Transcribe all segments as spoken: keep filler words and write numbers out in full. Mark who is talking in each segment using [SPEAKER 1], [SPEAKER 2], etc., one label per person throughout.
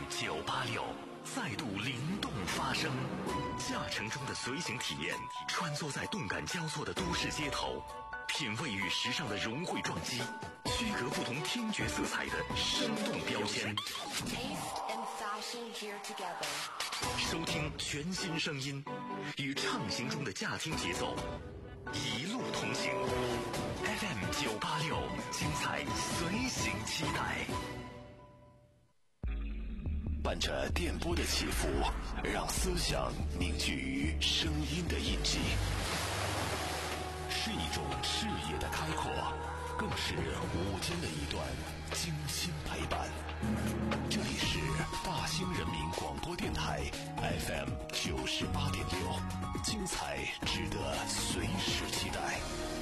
[SPEAKER 1] 九八六再度灵动发声，驾乘中的随行体验，穿梭在动感交错的都市街头，品味与时尚的融汇撞击，区隔不同听觉色彩的生动标签。收听全新声音，与畅行中的驾听节奏，一路同行。F M 九八六，精彩随行期待。伴着电波的起伏，让思想凝聚于声音的印记，是一种视野的开阔，更是午间的一段精心陪伴。这里是大兴人民广播电台 F M 九十八点六，精彩值得随时期待。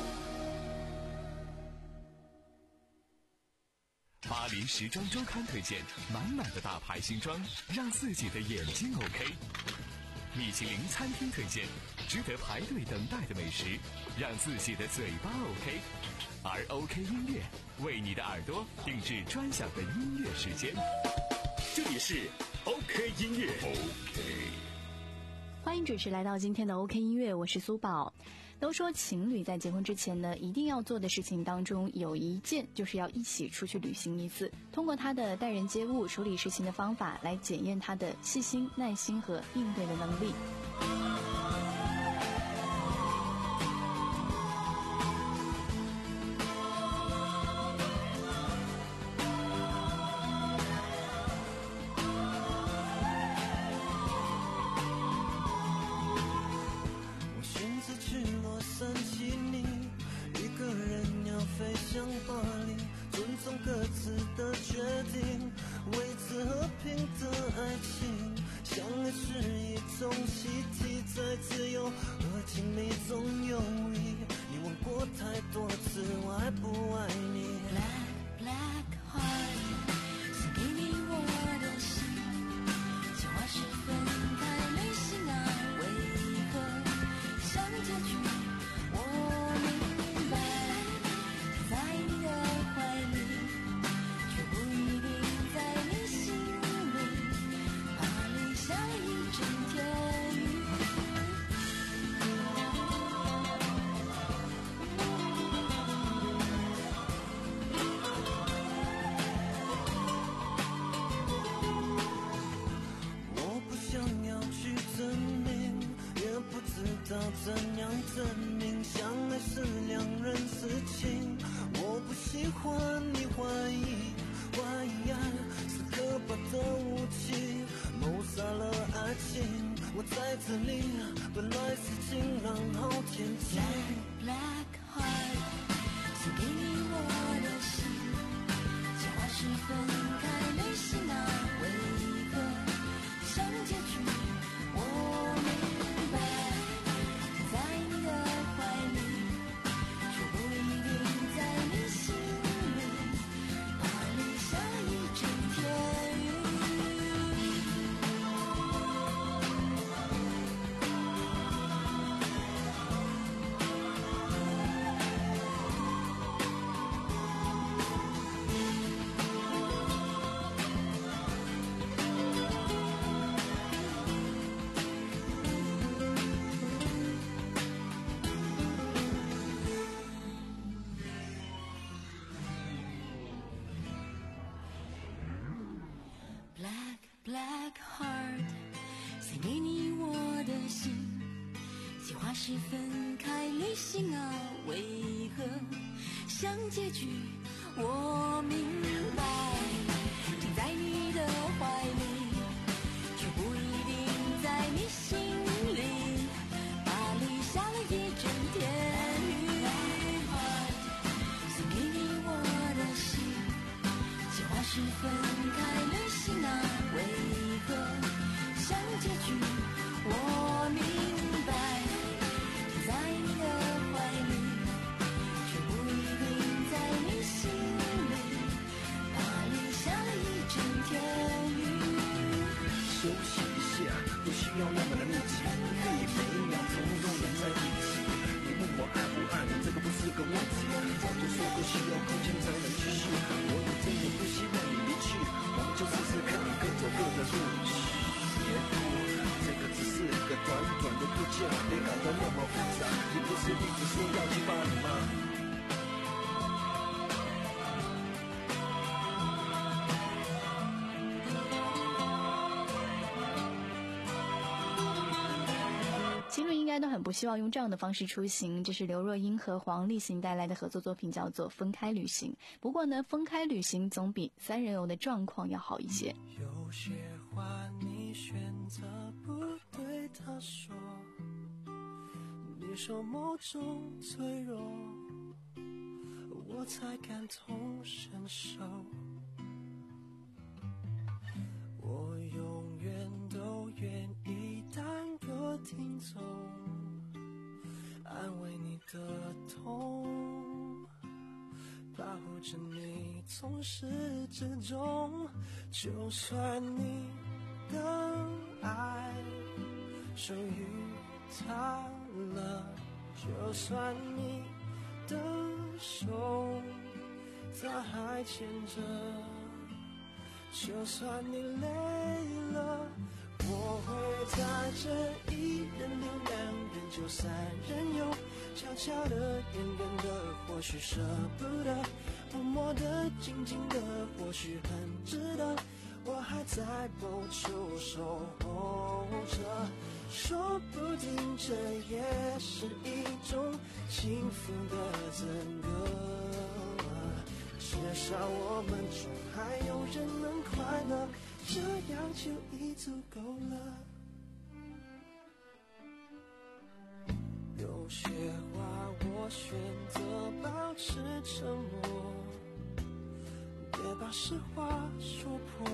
[SPEAKER 2] 巴黎时装周刊推荐满满的大牌新装，让自己的眼睛 OK。米其林餐厅推荐值得排队等待的美食，让自己的嘴巴 OK。而 OK 音乐为你的耳朵定制专享的音乐时间，这里是 OK 音乐。 OK，
[SPEAKER 3] 欢迎准时来到今天的 OK 音乐，我是苏宝。都说情侣在结婚之前呢，一定要做的事情当中有一件就是要一起出去旅行一次，通过他的待人接物、处理事情的方法来检验他的细心、耐心和应对的能力。
[SPEAKER 4] 飞向巴黎，尊重各自的决定，维持和平的爱情。相爱是一种习题，在自由和亲密中游移。你问过太多次，我爱不爱你。
[SPEAKER 5] Black black heart， 送给你我的心，计划是分开旅行啊，为何像结局？
[SPEAKER 4] 要怎样证明相爱是两人事情？我不喜欢你怀疑，怀疑爱是可怕的武器，谋杀了爱情。我在这里，本来是晴朗好天气。
[SPEAKER 5] Black black heart， 送给你我的心，计划是分开旅行啊，为何像结局？我明白。在你的怀里，却不一定在你心里。巴黎下一整天雨。Black heart， 送给你我的心，计划是分开旅行啊，为何像结局？我明白，停在你的怀里，却不一定在你心里。巴黎下了一整天雨，送给你我的心，计划是分开旅行啊，为何像结局？我明白，停在你的怀里，却不一定在你心里。巴黎下了一整天雨。
[SPEAKER 4] 休息一下，不需要那么的密集，可以每一秒钟都黏在一起。你问我爱不爱你，这个不是个问题，早就说过需要空间才能继续。我也真的不希望你离去，我们就试试看，各走各的的那么复杂，你不是一直说要去巴黎吗？
[SPEAKER 3] 情侣应该都很不希望用这样的方式出行，这是刘若英和黄立行带来的合作作品，叫做《分开旅行》。不过呢，分开旅行总比三人游的状况要好一些。
[SPEAKER 4] 有些话你选择不对他说，你说某种脆弱，我才感同身受。我永远都愿意当个听众，安慰你的痛，保护着你从始至终。就算你的爱属于他了，就算你的手他还牵着，就算你累了，我会在这一人留两人就三人游，悄悄的远远的或许舍不得，默默的静静的或许很值得，我还在某处守候着，说不定这也是一种幸福的整个，至少我们中还有人能快乐，这样就已足够了。有些话我选择保持沉默，别把实话说破，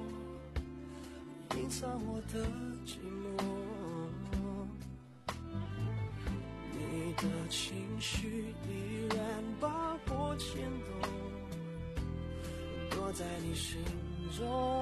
[SPEAKER 4] 隐藏我的寂寞。你的情绪依然把我牵动，躲在你心中，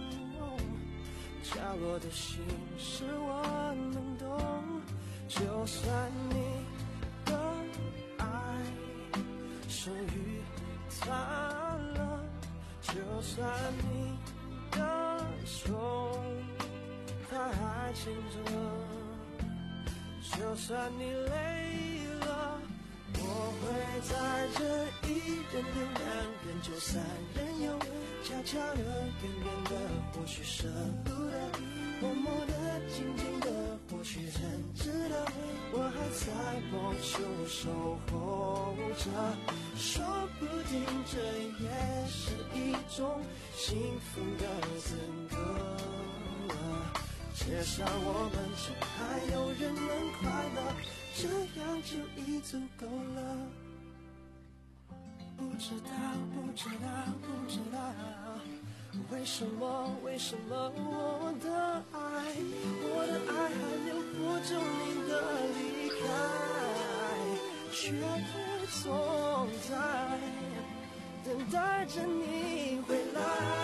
[SPEAKER 4] 角落的心事我能懂。就算你的爱属于他了，就算你的手他还牵着，就算你累了，我会在这一人留两人就三人游，悄悄的远远的或许舍不得，默默的静静的或许很值得，我还在某处守候着，说不定这也是一种幸福的整个，至少我们中还有人能快乐，这样就已足够了。不知道不知道不知道为什么为什么我的爱我的爱还没有多久你的离开，却总在等待着你回来。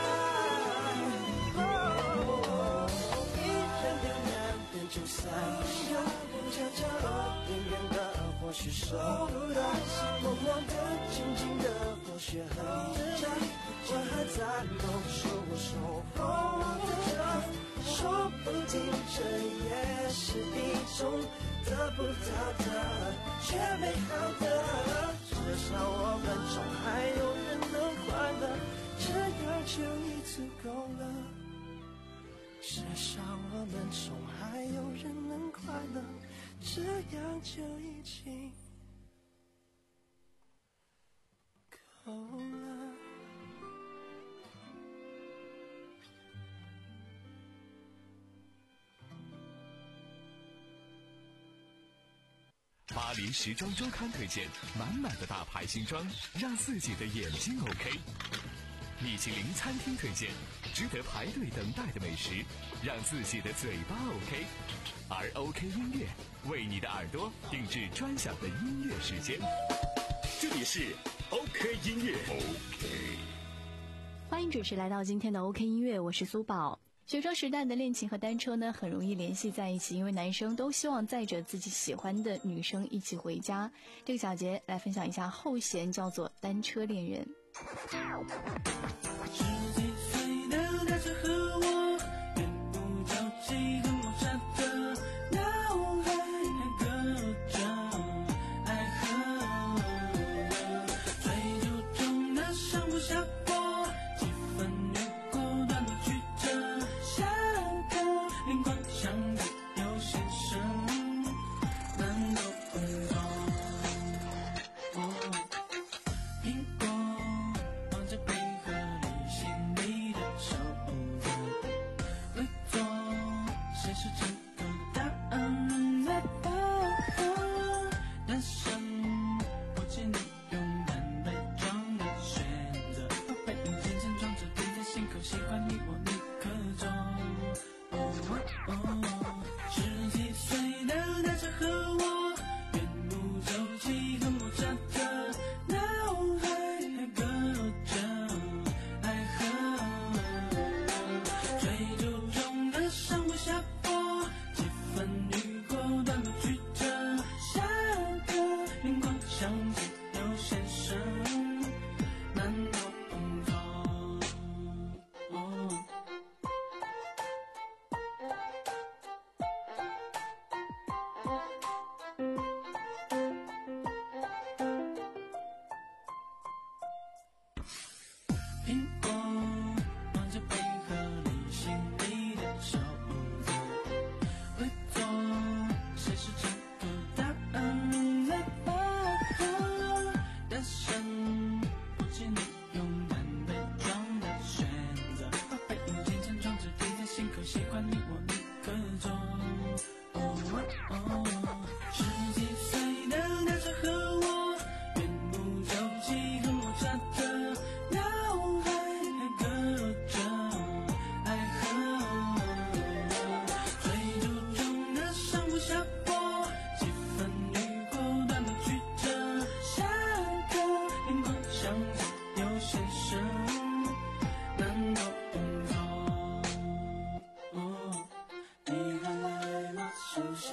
[SPEAKER 4] 哦，一人留两人就三人游，悄悄的远远的或许舍不得，默默的静静的或许很值得，我还在某处守候着，说不定这也是一种得不到的却美好的，至少我们中还有人能快乐，这样就已足够了，至少我们中还有人能快乐，这样就已经够了。
[SPEAKER 2] 巴黎时装周刊推荐满满的大牌新装，让自己的眼睛 OK。米其林餐厅推荐值得排队等待的美食，让自己的嘴巴 OK。而 OK 音乐为你的耳朵定制专享的音乐时间。这里是 OK 音乐 OK。
[SPEAKER 3] 欢迎准时来到今天的 OK 音乐，我是苏宝。学生时代的恋情和单车呢，很容易联系在一起，因为男生都希望载着自己喜欢的女生一起回家。这个小节来分享一下后弦，叫做单车恋人。
[SPEAKER 4] 十几岁的单车和我，也不着急跟我刹车，脑海还可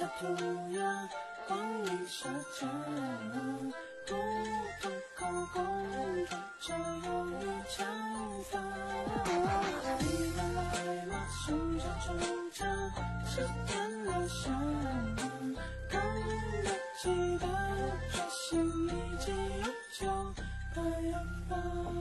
[SPEAKER 4] 涂鸦，光影射着孤独空空中只有你长发。你们来吗？树上住着是天的山，看得记得这心已经有旧的样貌。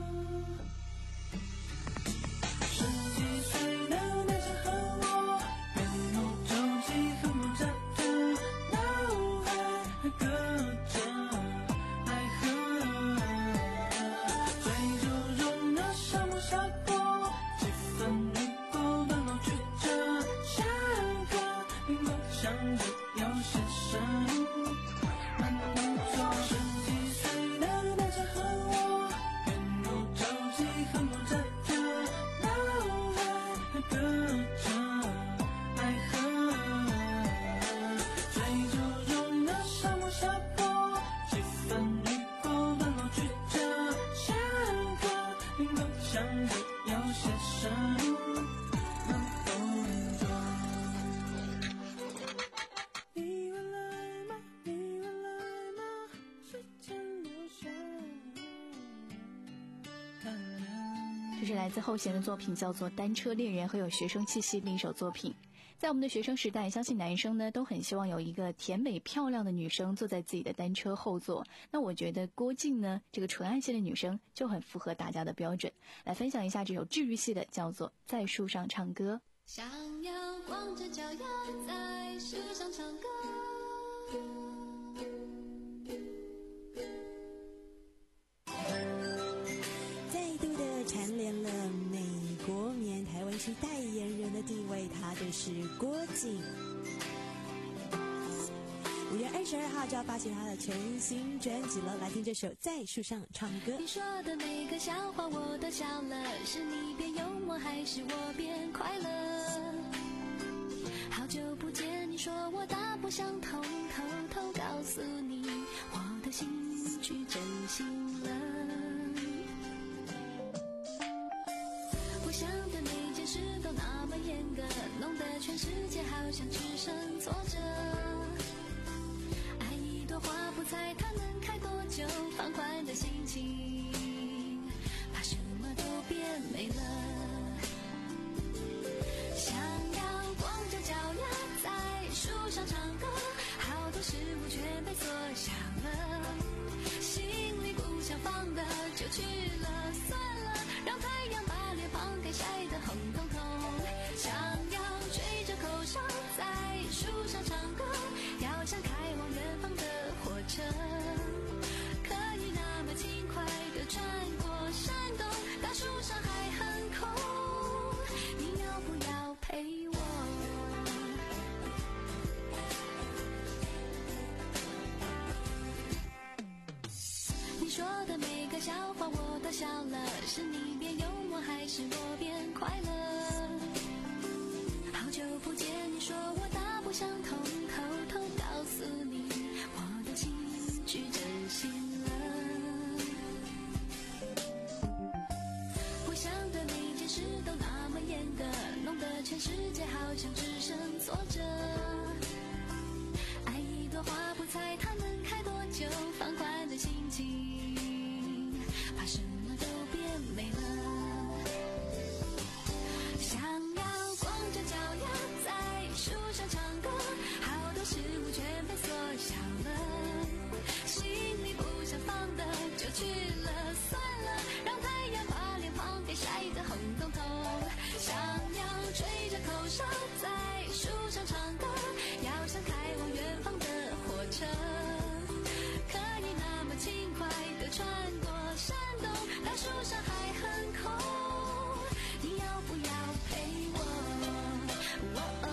[SPEAKER 4] 十几岁的男生和我，面露皱肌，很木扎的脑海，还隔着爱河。追逐中的沙漠沙坡，几分雨过的老去着，下课并不想着有些深，慢动作。十几岁的男生和我，面露皱肌，很木扎的脑海，还隔着爱河。追逐中的沙漠沙坡，几分雨过的老去着，下课并不想着有些深，慢动作。你会来吗？你会来吗？时间留下看脸。
[SPEAKER 3] 这是来自后弦的作品，叫做《单车恋人》，很有学生气息的一首作品。在我们的学生时代，相信男生呢都很希望有一个甜美漂亮的女生坐在自己的单车后座。那我觉得郭靖呢，这个纯爱系的女生就很符合大家的标准。来分享一下这首治愈系的，叫做《在树上唱歌》。
[SPEAKER 5] 想要光着脚丫在树上唱歌，
[SPEAKER 6] 再度的蝉联了美国棉台湾区代言人的地位，他就是郭靖。五月二十二号就要发行他的全新专辑了，来听这首《在树上唱歌》。
[SPEAKER 5] 你说的每个笑话我都笑了，是你变幽默还是我变快乐？好久不见，你说我大不相同，偷偷告诉你我的心去真心了。我想的每件事都那么严格，弄得全世界好像只剩挫折。爱一朵花不猜它能开多久，放宽的心情，怕什么都变没了。想要光着脚丫在树上唱歌，好多事物全被缩小了，心里不想放的就去了，算了，让太阳把脸庞给晒得红彤彤。想要吹着口哨在树上唱歌，要像开往远方的火车，可以那么轻快地穿过山洞，大树上还很空，你要不要陪我？你说的每个笑话我都笑了，是你变幽默还是我变快乐？好久不见，你说我大不相同，偷偷告诉你我的情绪真心了。我想的每件事都那么严格，弄得全世界好像只剩挫折。爱一朵花不猜它能开多久，放宽的心情，怕什么都变没了。想要光着脚丫在树上唱歌，好多事物全被缩小了，心里不想放的就去了，算了，让太阳把脸庞给晒得红彤彤。想要吹着口哨在树上唱歌，要像开往远方的火车，可以那么轻快地穿过山洞，大树上还很空，你要不要陪我？哦哦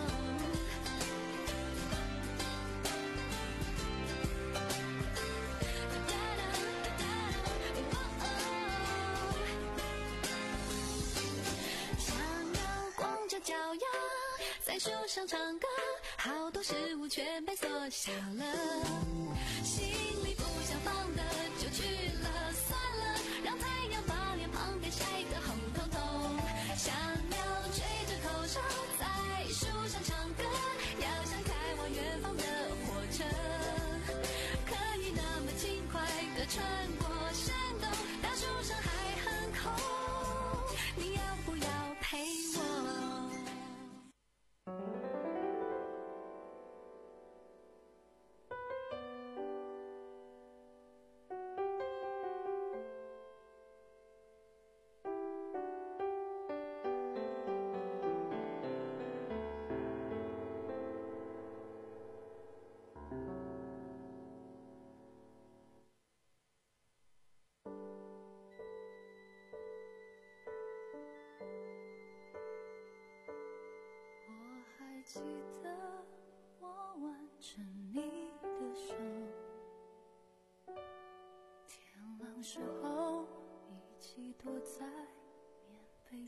[SPEAKER 5] 哒哒哒哒哦哦想要光着脚丫在树上唱歌，好多事物全被缩小了，心里不想放的就去了，算了，让太阳把脸庞给晒得红彤彤。想要吹着口哨在树上唱歌，要像开往远方的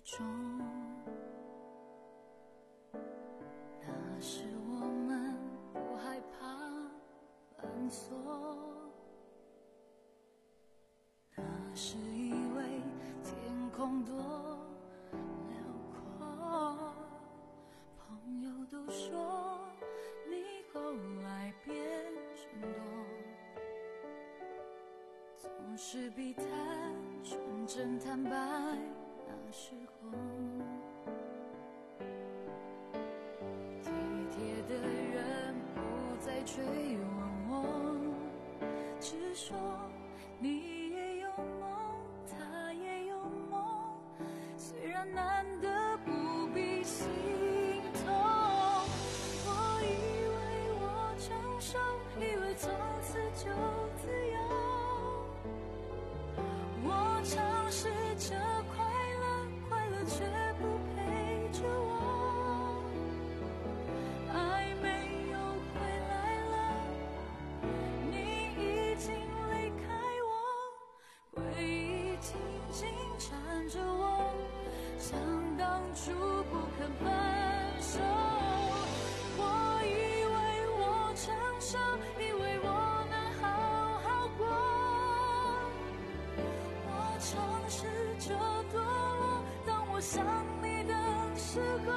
[SPEAKER 5] 中。那时我们不害怕犯错，那时以为天空多辽阔，朋友都说你后来变成多，总是比太纯真坦白那时候，体贴的人不再追问我，只说你也有梦，他也有梦，虽然难得不必心痛。我以为我成熟，以为从此就自由，我尝试着快乐，快乐却不陪着我，爱没有回来了，你已经离开我，回忆紧紧缠着我，像当初不肯分手。我以为我成熟，以为我能好好过，我尝试着堕落，当我想你的时候，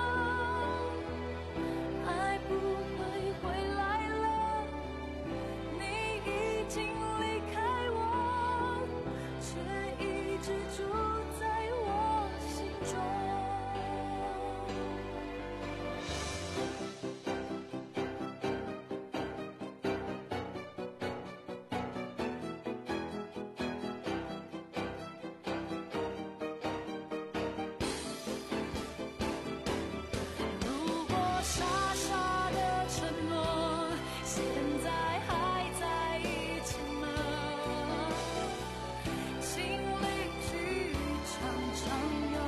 [SPEAKER 5] 爱不会回来了，你已经离开我，却一直住在我心中。如果傻傻的承诺，现在还在一起吗？心里剧场常有。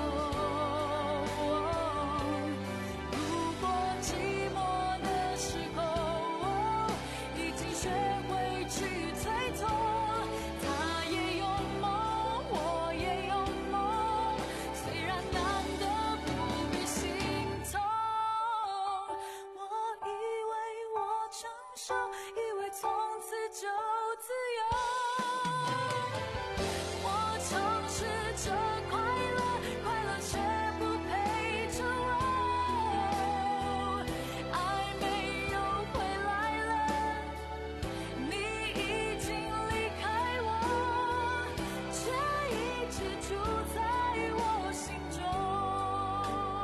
[SPEAKER 5] 如果寂寞的时候，已经学会去推脱，他也有梦，我也有梦，虽然难得不必心痛。我以为我成熟，以为从此就自由，我尝试着快乐，快乐却不陪着我，爱没有回来了，你已经离开我，却一直住在我心中。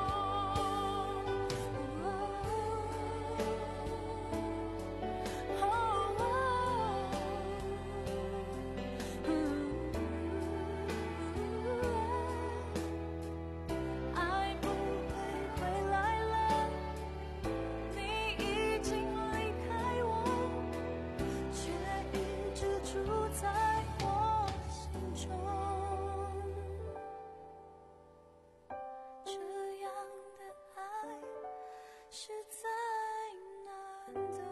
[SPEAKER 5] 爱不会回来了，你已经离开我，却一直住在我心中。这样的爱实在难得。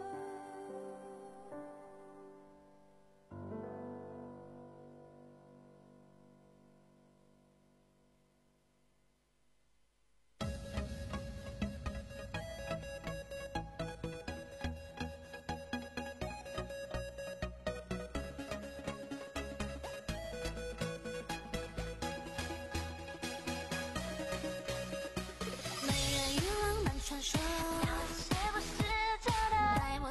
[SPEAKER 7] 美人鱼浪漫传说，是不是真的？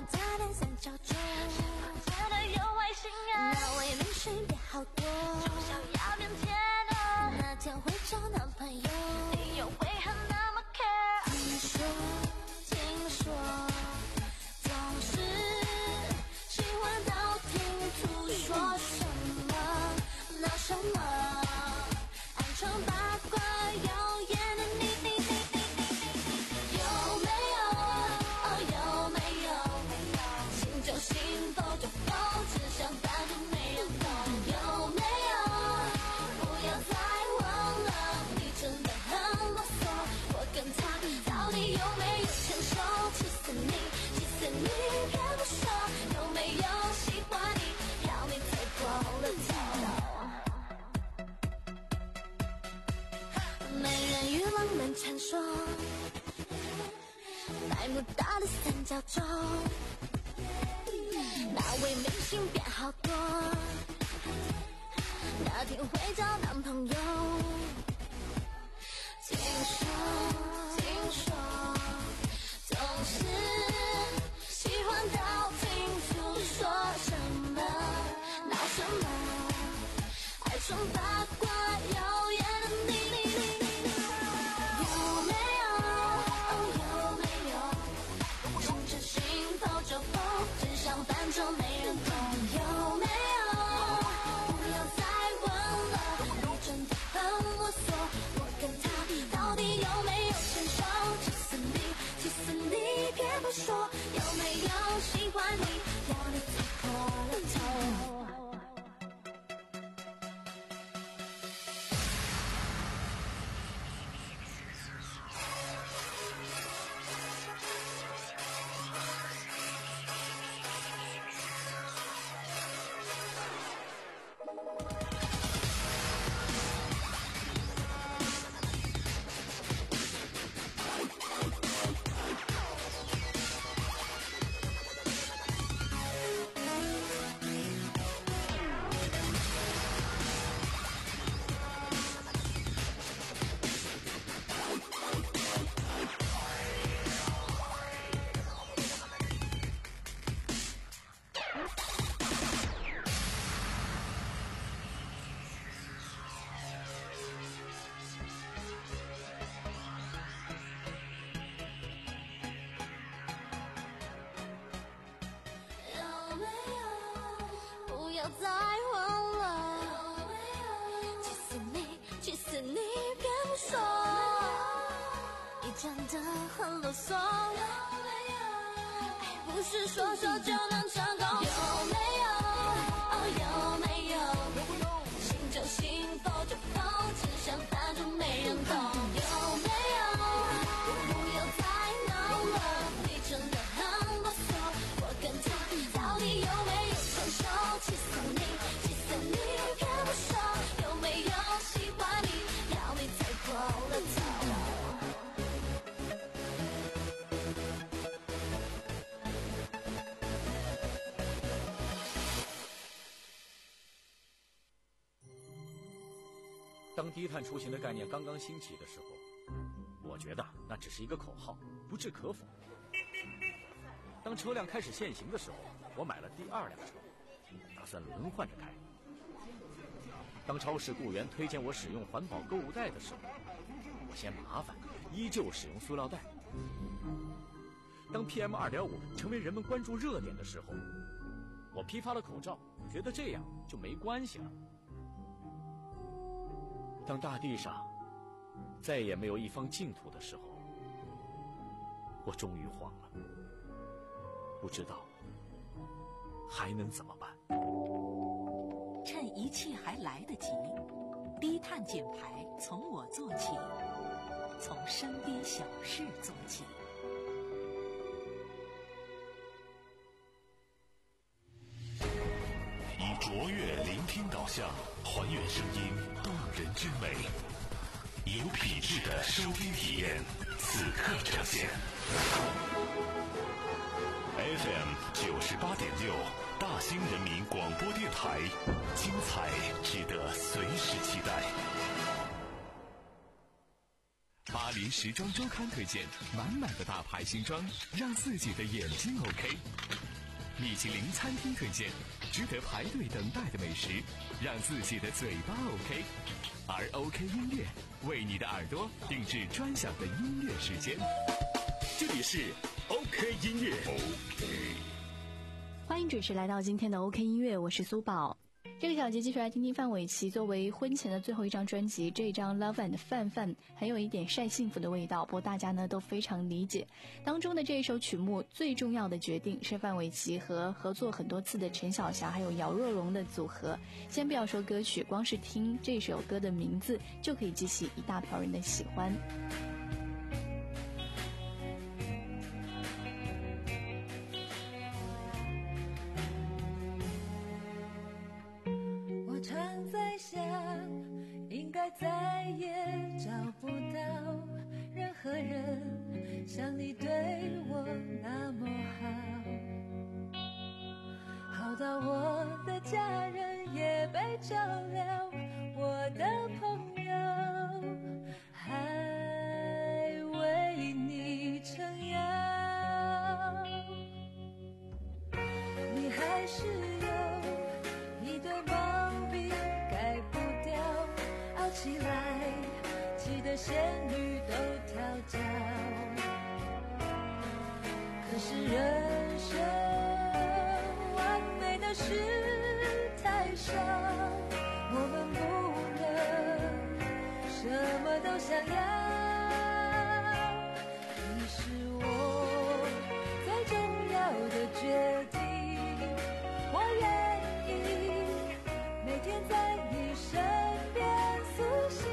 [SPEAKER 5] 浪漫传说，百慕大的三角洲，那位明星变好多，那天会交男朋友。听说听说总是喜欢道听途说，什么闹什么，爱传八卦谣言的你，有没有？哦，有没有？牵着心抱着风，只想反正没人懂，有没有？不要再问了，你真的很啰嗦，我跟他到底有没有牵手？气死你，气死你，别不说，有没有喜欢你，要你猜破了头。再问了，气死你，气死你，别不说，你真的很啰嗦，爱不是说说就能成功，有没有？哦，有没有？心就心，风就风，只想反正没人懂，有没有？不要再闹了，你真的很啰嗦，我跟他到底有没有牵手？气死你，气死你，别不说，有没有喜欢你，要你猜破了头。
[SPEAKER 7] 当低碳出行的概念刚刚兴起的时候，我觉得那只是一个口号，不置可否。当车辆开始限行的时候，我买了第二辆车，打算轮换着开。当超市雇员推荐我使用环保购物袋的时候，我嫌麻烦，依旧使用塑料袋。当 P M 二点五 成为人们关注热点的时候，我批发了口罩，觉得这样就没关系了。当大地上再也没有一方净土的时候，我终于慌了，不知道还能怎么办。
[SPEAKER 8] 趁一切还来得及，低碳减排从我做起，从身边小事做起。
[SPEAKER 1] 以卓越聆听导向，还原声音动人之美，有品质的收听体验，此刻呈现。F M 九十八点六，大兴人民广播电台，精彩值得随时期待。
[SPEAKER 2] 巴黎时装周刊推荐满满的大牌新装，让自己的眼睛 OK。米其林餐厅推荐值得排队等待的美食，让自己的嘴巴 OK。而 OK 音乐为你的耳朵定制专享的音乐时间。这里是 OK 音乐。OK，
[SPEAKER 3] 欢迎准时来到今天的 OK 音乐，我是苏宝。这个小节继续来听听范玮琪作为婚前的最后一张专辑，这一张 Love and 范范很有一点晒幸福的味道，不过大家呢都非常理解。当中的这一首曲目最重要的决定是范玮琪和合作很多次的陈小霞还有姚若龙的组合。先不要说歌曲，光是听这首歌的名字就可以激起一大票人的喜欢。
[SPEAKER 9] 常在想，应该再也找不到
[SPEAKER 5] 角。可是人生完美的事太少，我们不能什么都想要。你是我最重要的决定，我愿意每天在你身边苏醒，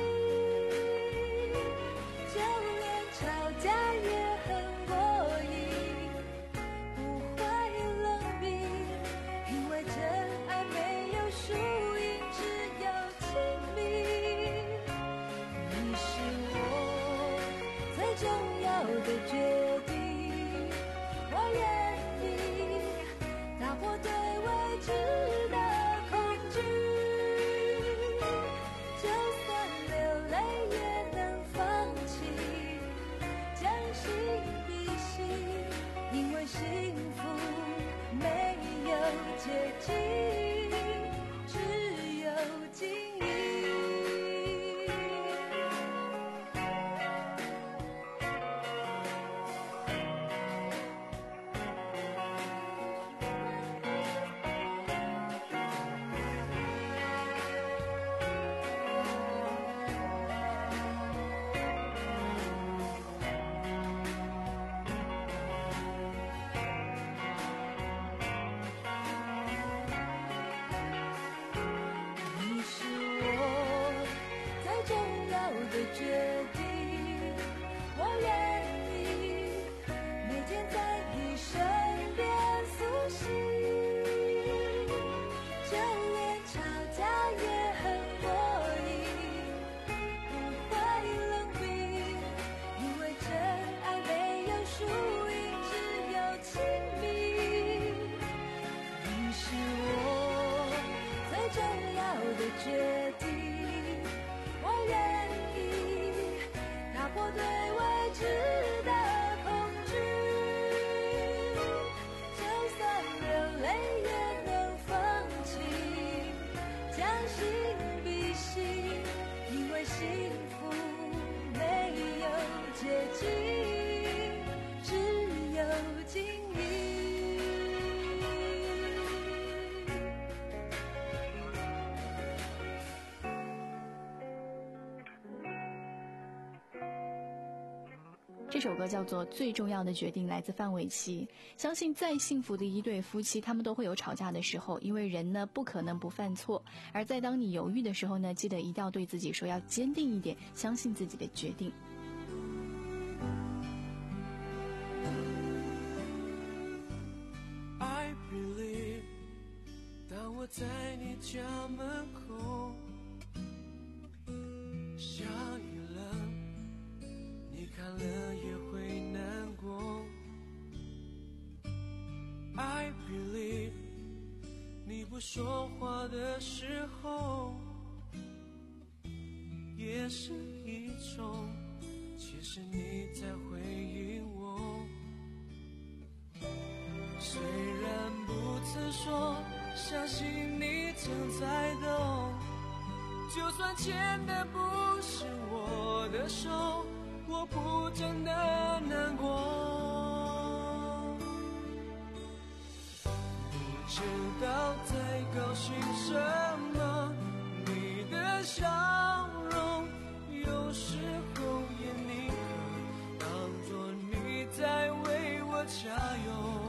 [SPEAKER 5] 就连吵架也很过瘾，不会冷冰，因为真爱没有输赢，只有亲密。你是我最重要的决定，我愿意打破对未知的恐惧，就算流泪也能放弃，将心比心，因为幸福没有捷径，只有经营。你是我最重要的决定，我愿意每天在你身边苏醒，就连吵架也很过瘾，不会冷冰，因为真爱没有输赢，只有亲密。你是我最重要的决定，我愿意打破对未知的恐惧，就算流泪也能放弃，将心比心，因为幸福没有捷径，只有经营。
[SPEAKER 3] 这首歌叫做《最重要的决定》，来自范玮琪。相信再幸福的一对夫妻，他们都会有吵架的时候，因为人呢不可能不犯错。而在当你犹豫的时候呢，记得一定要对自己说，要坚定一点，相信自己的决定。
[SPEAKER 4] I believe， 当我在你家门口，下雨了，你看了也会难过。I believe， 你不说话的时候，也是一种，其实你在回应我。虽然不曾说，相信你正在懂，就算牵的不是我的手，我不真的难过。不知道在高兴什么，你的笑容有时候也宁可当作你在为我加油。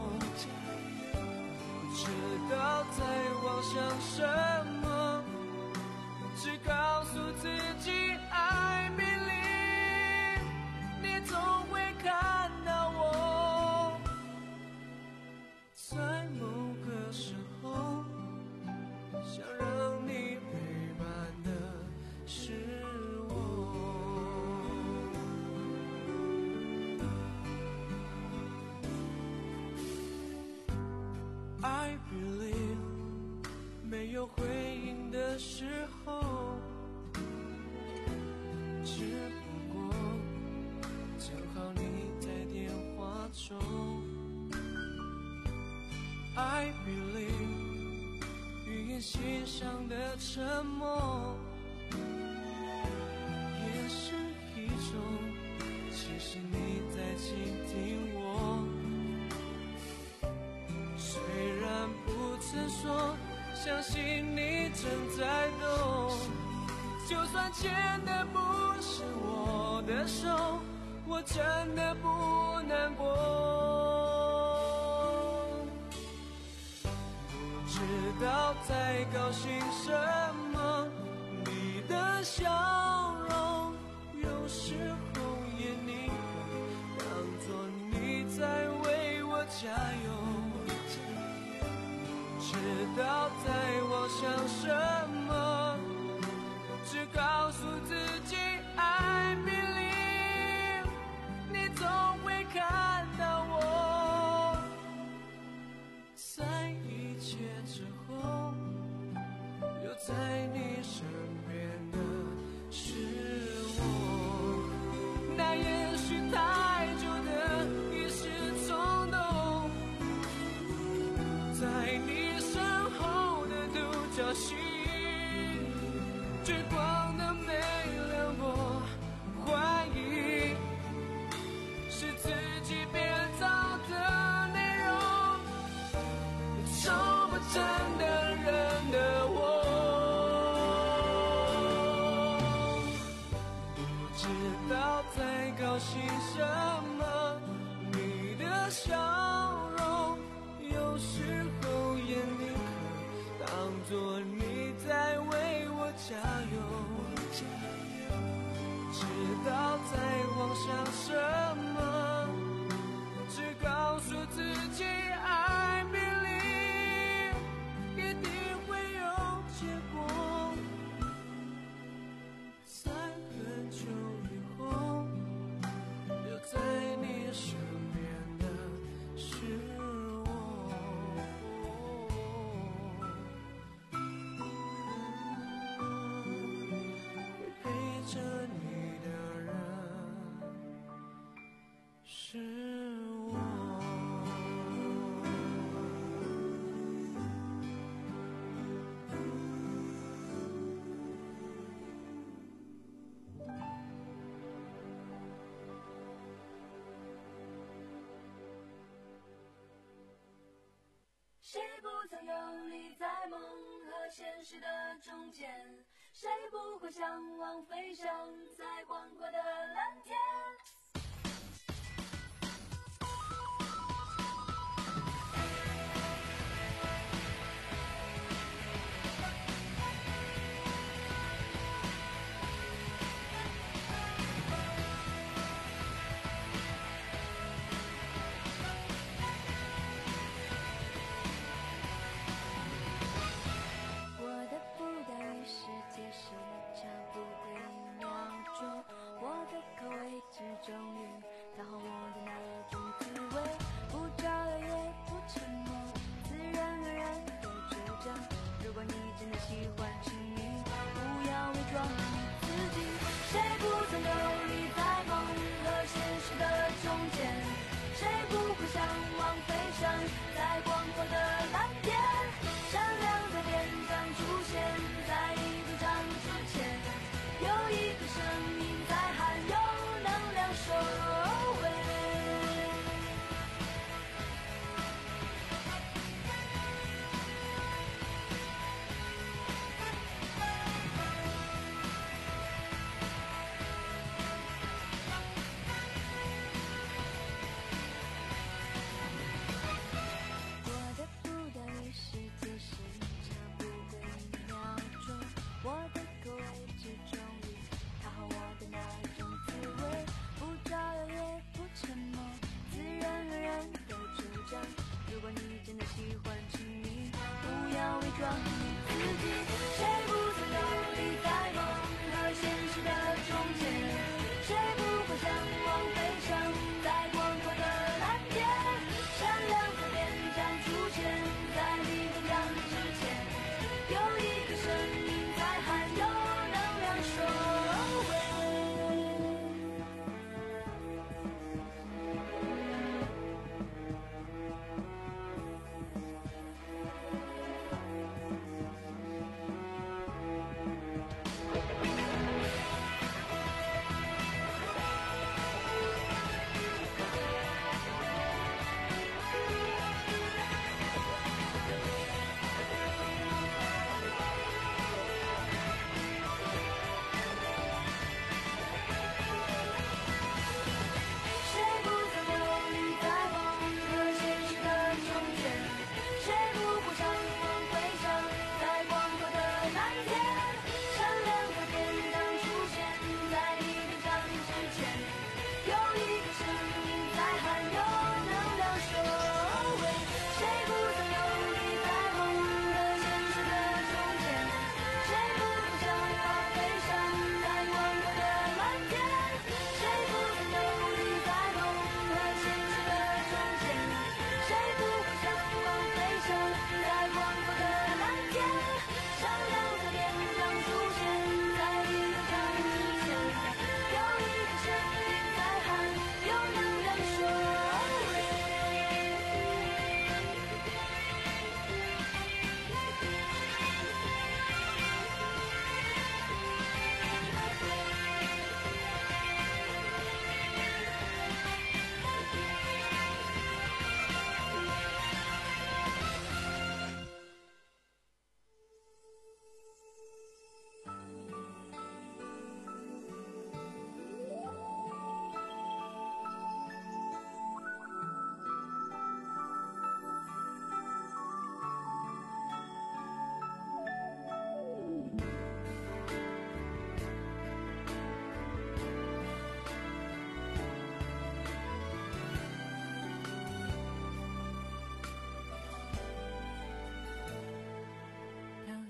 [SPEAKER 4] 不知道在妄想什么，只告诉自己 I believe， 你总会看到我。在某个时候，想让你陪伴的是我。I believe， 没有回应的时候，只不过正好你在电话中。I believe， 语言欣赏的沉默，也是一种，其实相信你正在懂，就算牵的不是我的手，我真的不难过。不知道在高兴什么，你的笑容有时候也宁可当作你在为我加油。知道在妄想什么，只告诉自己 I believe 你总会看到我。在一切之后，留在你身边的是我。那也许太久的一时冲动，在你小心聚光的没亮过，怀疑是自己编造的内容，找不真的人的我。不知道在高兴什么，你的笑容有时候也宁可当作你在为我加油。知道在妄想什么，只告诉自己 I believe 一定会有结果。在很久以后，留在你身边的是我。陪着你的人是我。
[SPEAKER 5] 谁不曾游离在梦和现实的中间？谁不会向往飞翔在广阔的蓝天？我的不等于世界时差不过一秒钟，我的口味只忠于讨好我的那种滋味，不招摇也不沉默，自然而然的成长。如果你真的喜欢，请你不要伪装你自己。谁不曾游离在梦和现实的中间？谁不会向往飞翔在广阔的蓝天？闪亮的电闪出现在你鼓掌之前，有一个声音在喊，有能量收尾。我的不等于世界时差不过一秒钟，我的口味只忠于讨好我的那种滋味，不招摇也不沉默，自然而然的成长。如果你真的喜欢，请你不要伪装你自己。谁不曾游离在梦和现实的中间？谁不会向往飞翔在广阔的蓝天？闪亮的电闪出现在你鼓掌之前，有一个声音在喊，有能量收尾。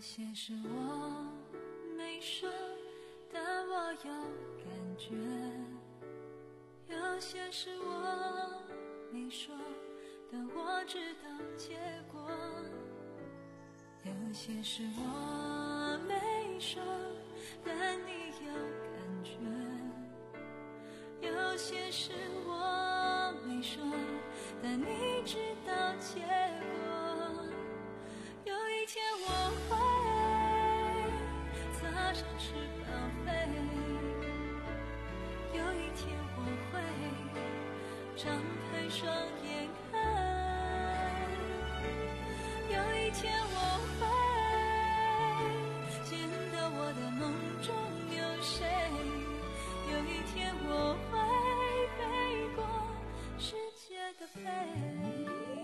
[SPEAKER 5] 些事我没说，但我有感觉；有些事我没说，但我知道结果；有些事我没说，但你有感觉；有些事我没说，但你知道结果。有一天我会踏上翅膀飞，有一天我会张开双眼看，有一天我会见到我的梦中有谁，有一天我会飞过世界的飞。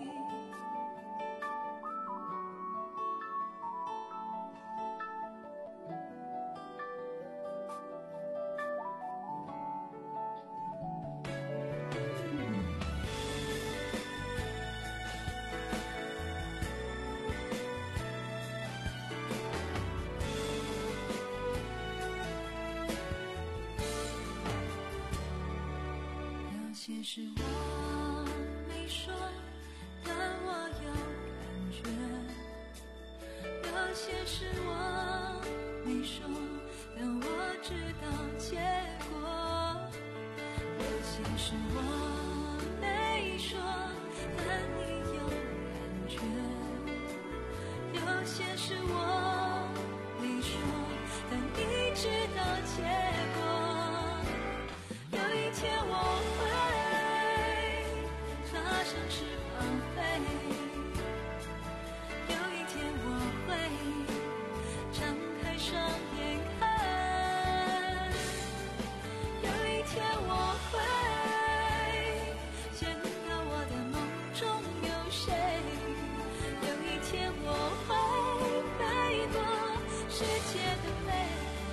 [SPEAKER 5] 有些事我没说，但我有感觉；有些事我没说，但我知道结果；有些事我没说，但你有感觉；有些事我没说，但你知道结果。有一天我踏上翅膀飞，有一天我会张开双眼看，有一天我会见到我的梦中有谁，有一天我会飞过世界的飞。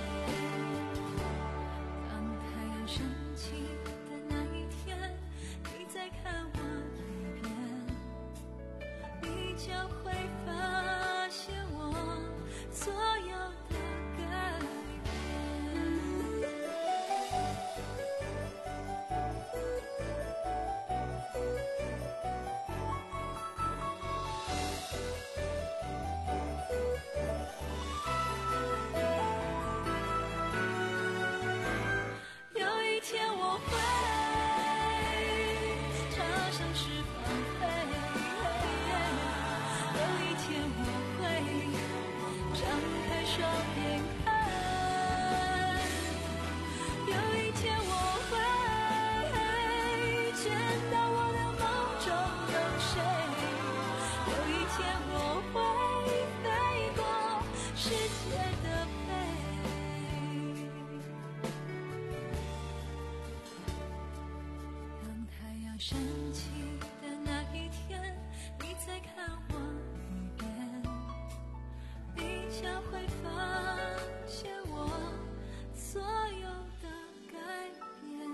[SPEAKER 5] 当太阳升起的那一天，你再看我一遍，你将会发现我所有的改有一天我会踏上翅膀飞，有一天我会张开双眼看，有一天我会见到我的梦中有谁，有一天我会飞过世界的飞。当太阳升起的那一天，你再看我一遍，你将会发现我所有的改变。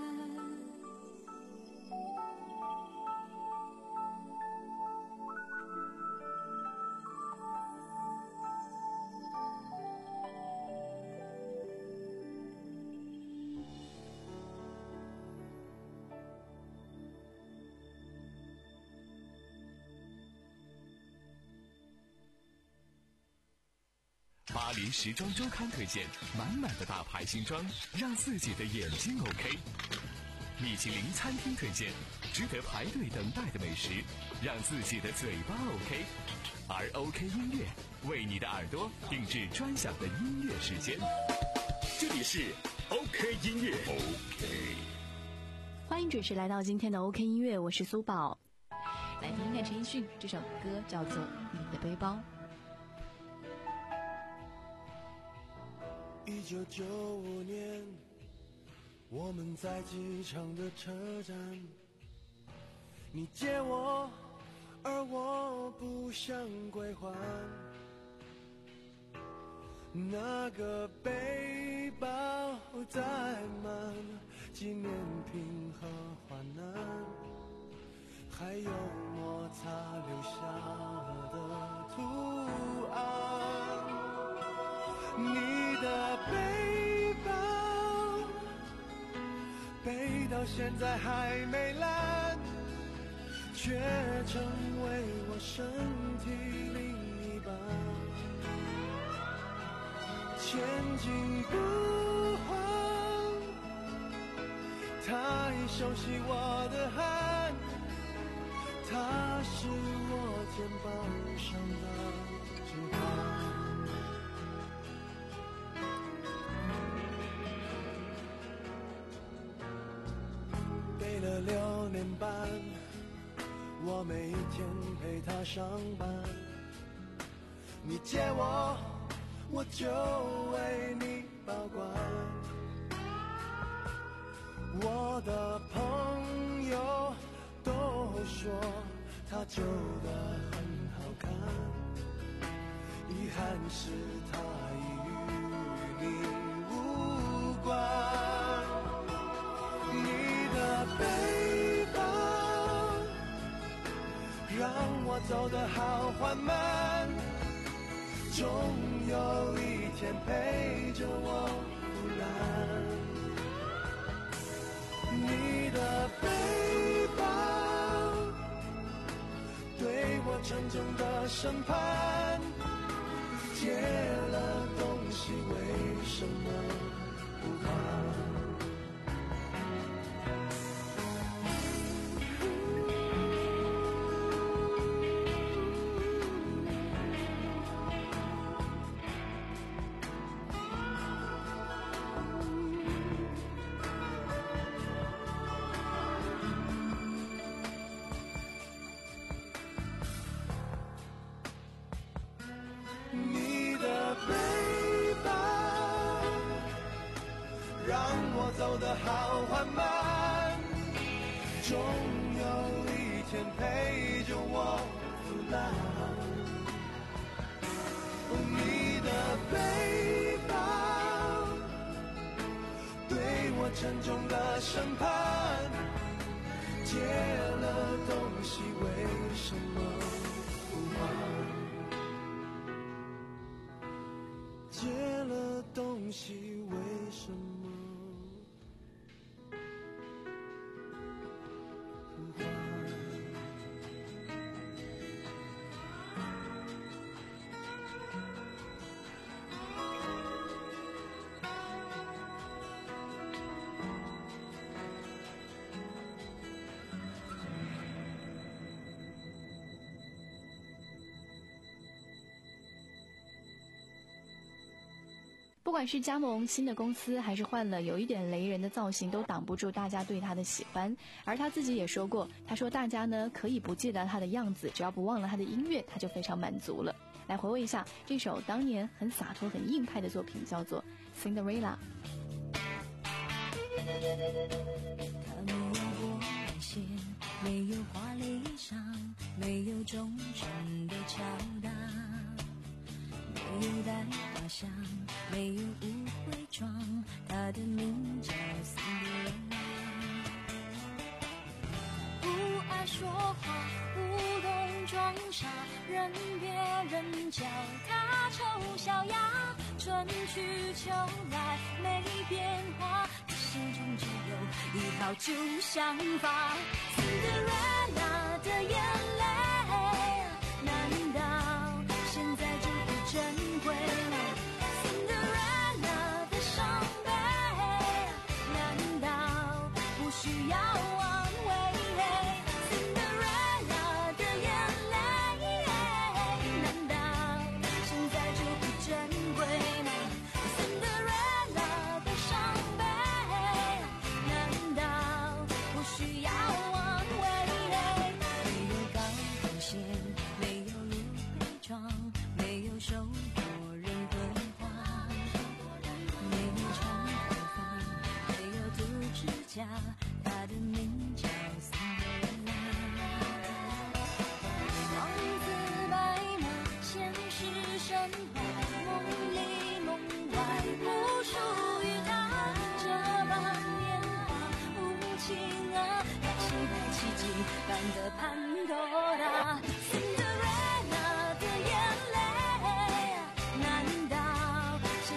[SPEAKER 2] 巴黎时装周刊推荐满满的大牌新装，让自己的眼睛 OK。米其林餐厅推荐值得排队等待的美食，让自己的嘴巴 OK。而 OK 音乐为你的耳朵定制专享的音乐时间。
[SPEAKER 1] 这里是 OK 音乐 OK。
[SPEAKER 3] 欢迎准时来到今天的 OK 音乐，我是苏宝。
[SPEAKER 9] 来听听看陈奕迅这首歌叫做《你的背包》。
[SPEAKER 4] 一九九五年，我们在机场的车站，你借我，而我不想归还。那个背包载满纪念品和患难，还有摩擦留下的图案。 你的背包背到现在还没烂，却成为我身体另一半。前进不慌，他已熟悉我的汗，他是我肩膀上的指环。背了六年半，我每一天陪他上班。你借我，我就为你保管。我的朋友都说他旧的很好看，遗憾是他已与你无关。你的背包让我走得好缓慢，终有一天陪着我腐烂。你的背包对我沉重的审判，借了东西为什么不还？你的背包让我走得好缓慢，终有一天陪着我腐烂。你的背包对我沉重的审判，借了东西为什么不还？借了东西为什么不还？
[SPEAKER 3] 不管是加盟新的公司，还是换了有一点雷人的造型，都挡不住大家对他的喜欢。而他自己也说过，他说大家呢可以不记得他的样子，只要不忘了他的音乐，他就非常满足了。来回味一下这首当年很洒脱很硬派的作品，叫做 Cinderella。
[SPEAKER 5] 他没有波线，没有华丽衣裳，没有忠诚的敲打，没有带花香，没有误会妆，他的名叫 Cinderella。 不爱说话，不懂装傻，任别人叫他丑小鸭，春去秋来没变化，他心中只有一套旧想法。 Cinderella 的眼泪，难道现在就不珍贵了？ Cinderella 的伤悲，难道不需要挽回？ Cinderella 的眼泪，难道现在就不珍贵吗？ Cinderella 的伤悲，难道不需要挽回？没有高跟鞋，没有露背装，没有受过人规划，没有长头发，没有涂指甲，他的名叫 Cinderella。 王子白马，现实神话，梦里梦外不属于他。这般年华无情啊，他期待奇迹般的潘多拉。 Cinderella 的眼泪，难道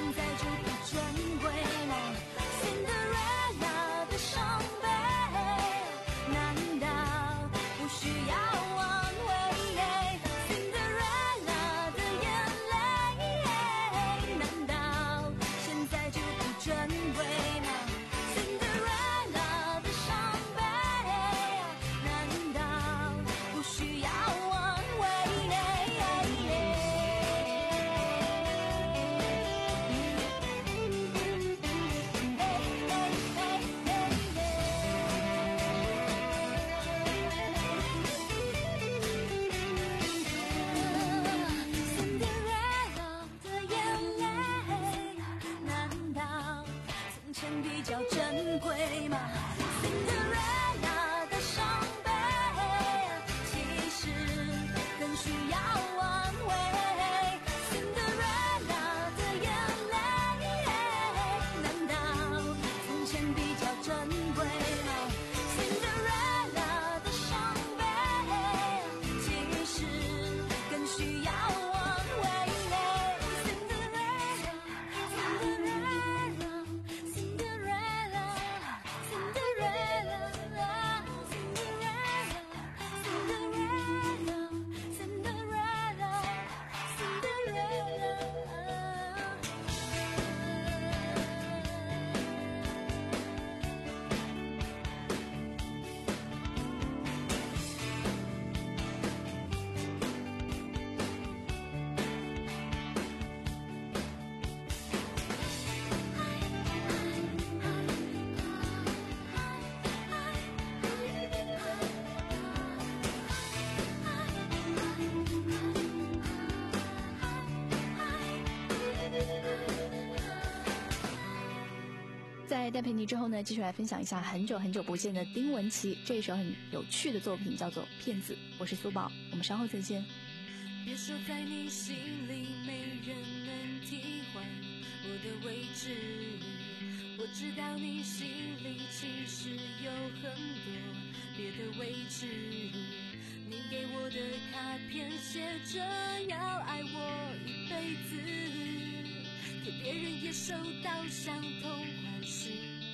[SPEAKER 3] 戴佩妮之后呢，继续来分享一下很久很久不见的丁文琪这一首很有趣的作品，叫做《骗子》。我是苏宝，我们稍后再见。
[SPEAKER 5] 别说在你心里没人能替换我的位置，我知道你心里其实有很多别的位置。你给我的卡片写着要爱我一辈子，可别人也收到相同款式。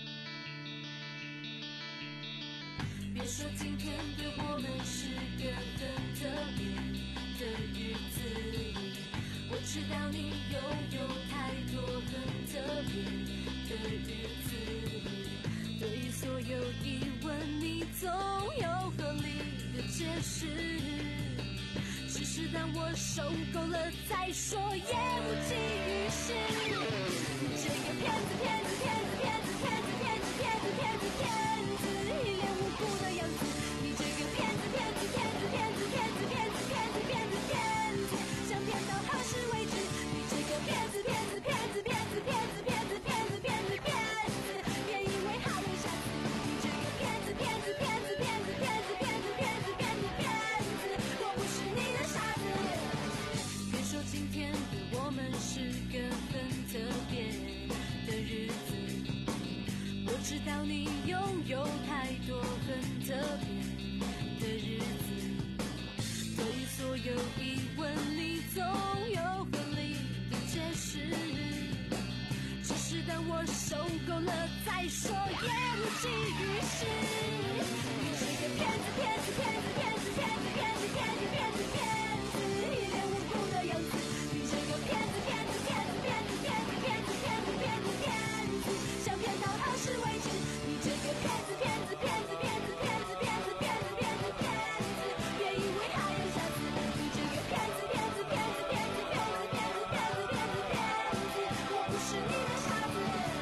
[SPEAKER 5] 别说今天对我们是个很特别的日子，我知道你拥有太多很特别的日子，对于所有疑问你总有合理的解释，只是当我受够了再说也无济于事。你这个骗子骗子骗子骗子骗子骗子骗子骗子骗子，一脸无辜的样子。你这个骗子骗子骗子骗子骗子骗子骗子骗子骗子，想骗到何时为止？你这个骗子骗子骗子骗子骗子骗子骗子骗子骗子，别以为还有下次。你这个骗子骗子骗子骗子骗子骗子骗子骗子骗子，我不是你的傻子。别说今天对我们是个很特别的日子，我知道你拥有太多很特别的日子，对于所有疑问你总有合理的解释，只是当我受够了再说也无济于事。你这个骗子骗子骗子骗子骗子骗子骗子骗子骗子，一脸无辜的样子。你这个骗子骗子骗子骗子骗子骗子骗子骗子骗子，想骗到何时为止？你这个骗子骗子骗子骗子骗子骗子骗子骗子骗子，别以为还有下次。你这个骗子骗子骗子骗子骗子骗子骗子骗子骗子，我不是你的傻子。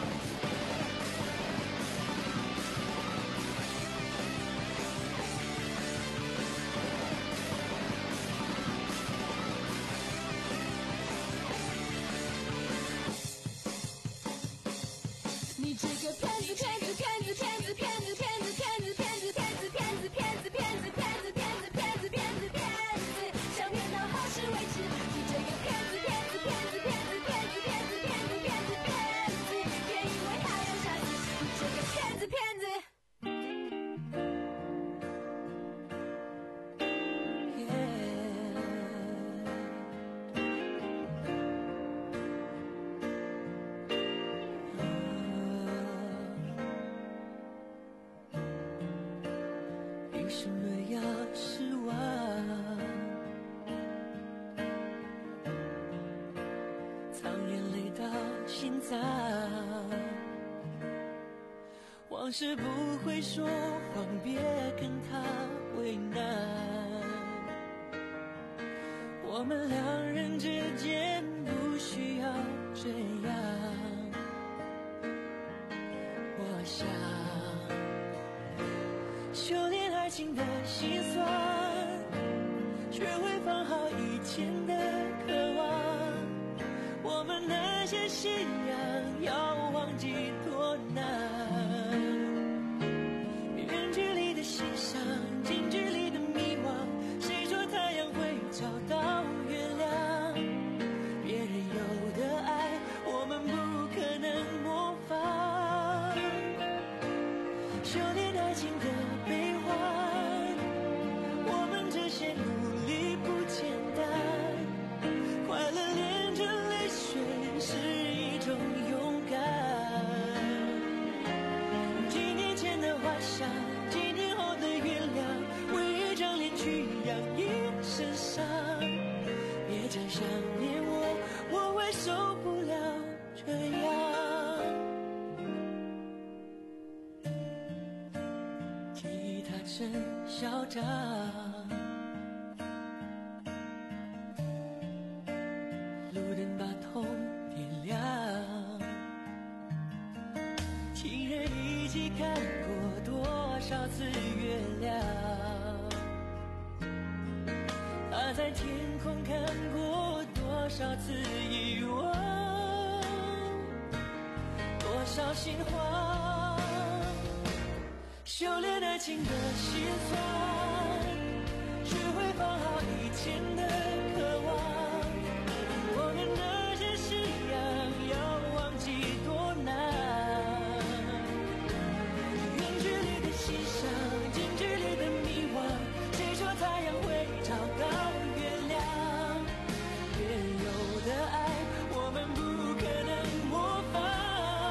[SPEAKER 5] 你这个骗子骗子骗子骗子骗子骗子骗子骗子骗子骗子骗子骗子骗子骗子骗子骗子骗子，想骗到何时为止？你这个骗子骗子骗子骗子骗子骗子骗子骗子骗子，别以为还有下次。你这个骗子骗子。
[SPEAKER 4] 凭什么要失望？藏眼泪到心脏，往事不会说谎，别跟他为难。我们两人之间不需要这样，我想修炼爱情的心酸，学会放好以前的渴望。我们那些信仰要忘记多难，远距离的欣赏，近距离的迷惘，谁说太阳会找到月亮？别人有的爱我们不可能模仿，修炼爱情的悲欢，我们这些努力不简单，快乐连着泪水是一种勇敢。几年前的幻想，几年后的原谅，为一张脸去养一身伤。别再想念我，我会受不了这样。吉他真嚣张，路灯把痛点亮，情人一起看过多少次月亮，他在天空看过多少次遗忘，多少心慌。 修炼爱情的心酸，学会放好以前的渴望，我们那些信仰要忘记多难。远距离的欣赏，近距离的迷惘，谁说太阳会找到月亮？别有的爱我们不可能模仿。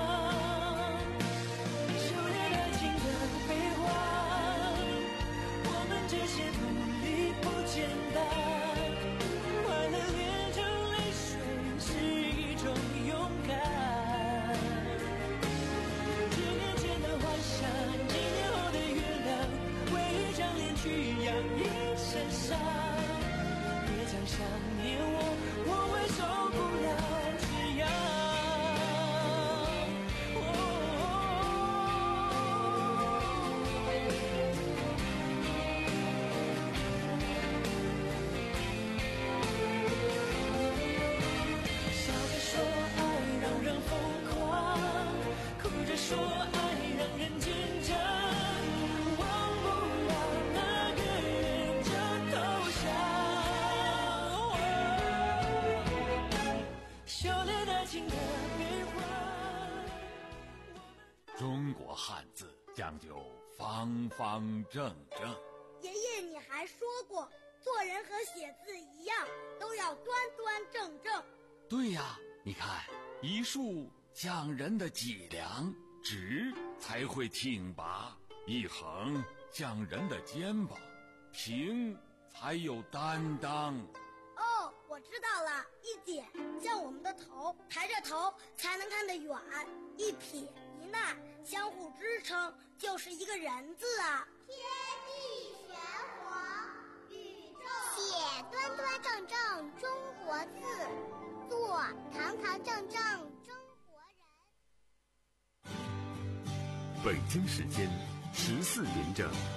[SPEAKER 4] 这些努力不简单，快乐变成泪水是一种勇敢。几年前的幻想，几年后的原谅，为一张脸去养一身伤。别讲想念我，我会受不了这样。说爱让人紧张，忘不了那个人就投降。修炼爱情的悲欢。
[SPEAKER 1] 中国汉字讲究方方正正。
[SPEAKER 10] 爷爷，你还说过，做人和写字一样，都要端端正正。
[SPEAKER 1] 对呀，你看，一竖讲人的脊梁，直才会挺拔；一横讲人的肩膀，平才有担当。
[SPEAKER 10] 哦，我知道了，一点像我们的头，抬着头才能看得远；一撇一捺相互支撑，就是一个人字啊。
[SPEAKER 11] 天地玄黄，宇宙写端端正正中国字，做堂堂正正中国人。
[SPEAKER 2] 北京时间十四点整。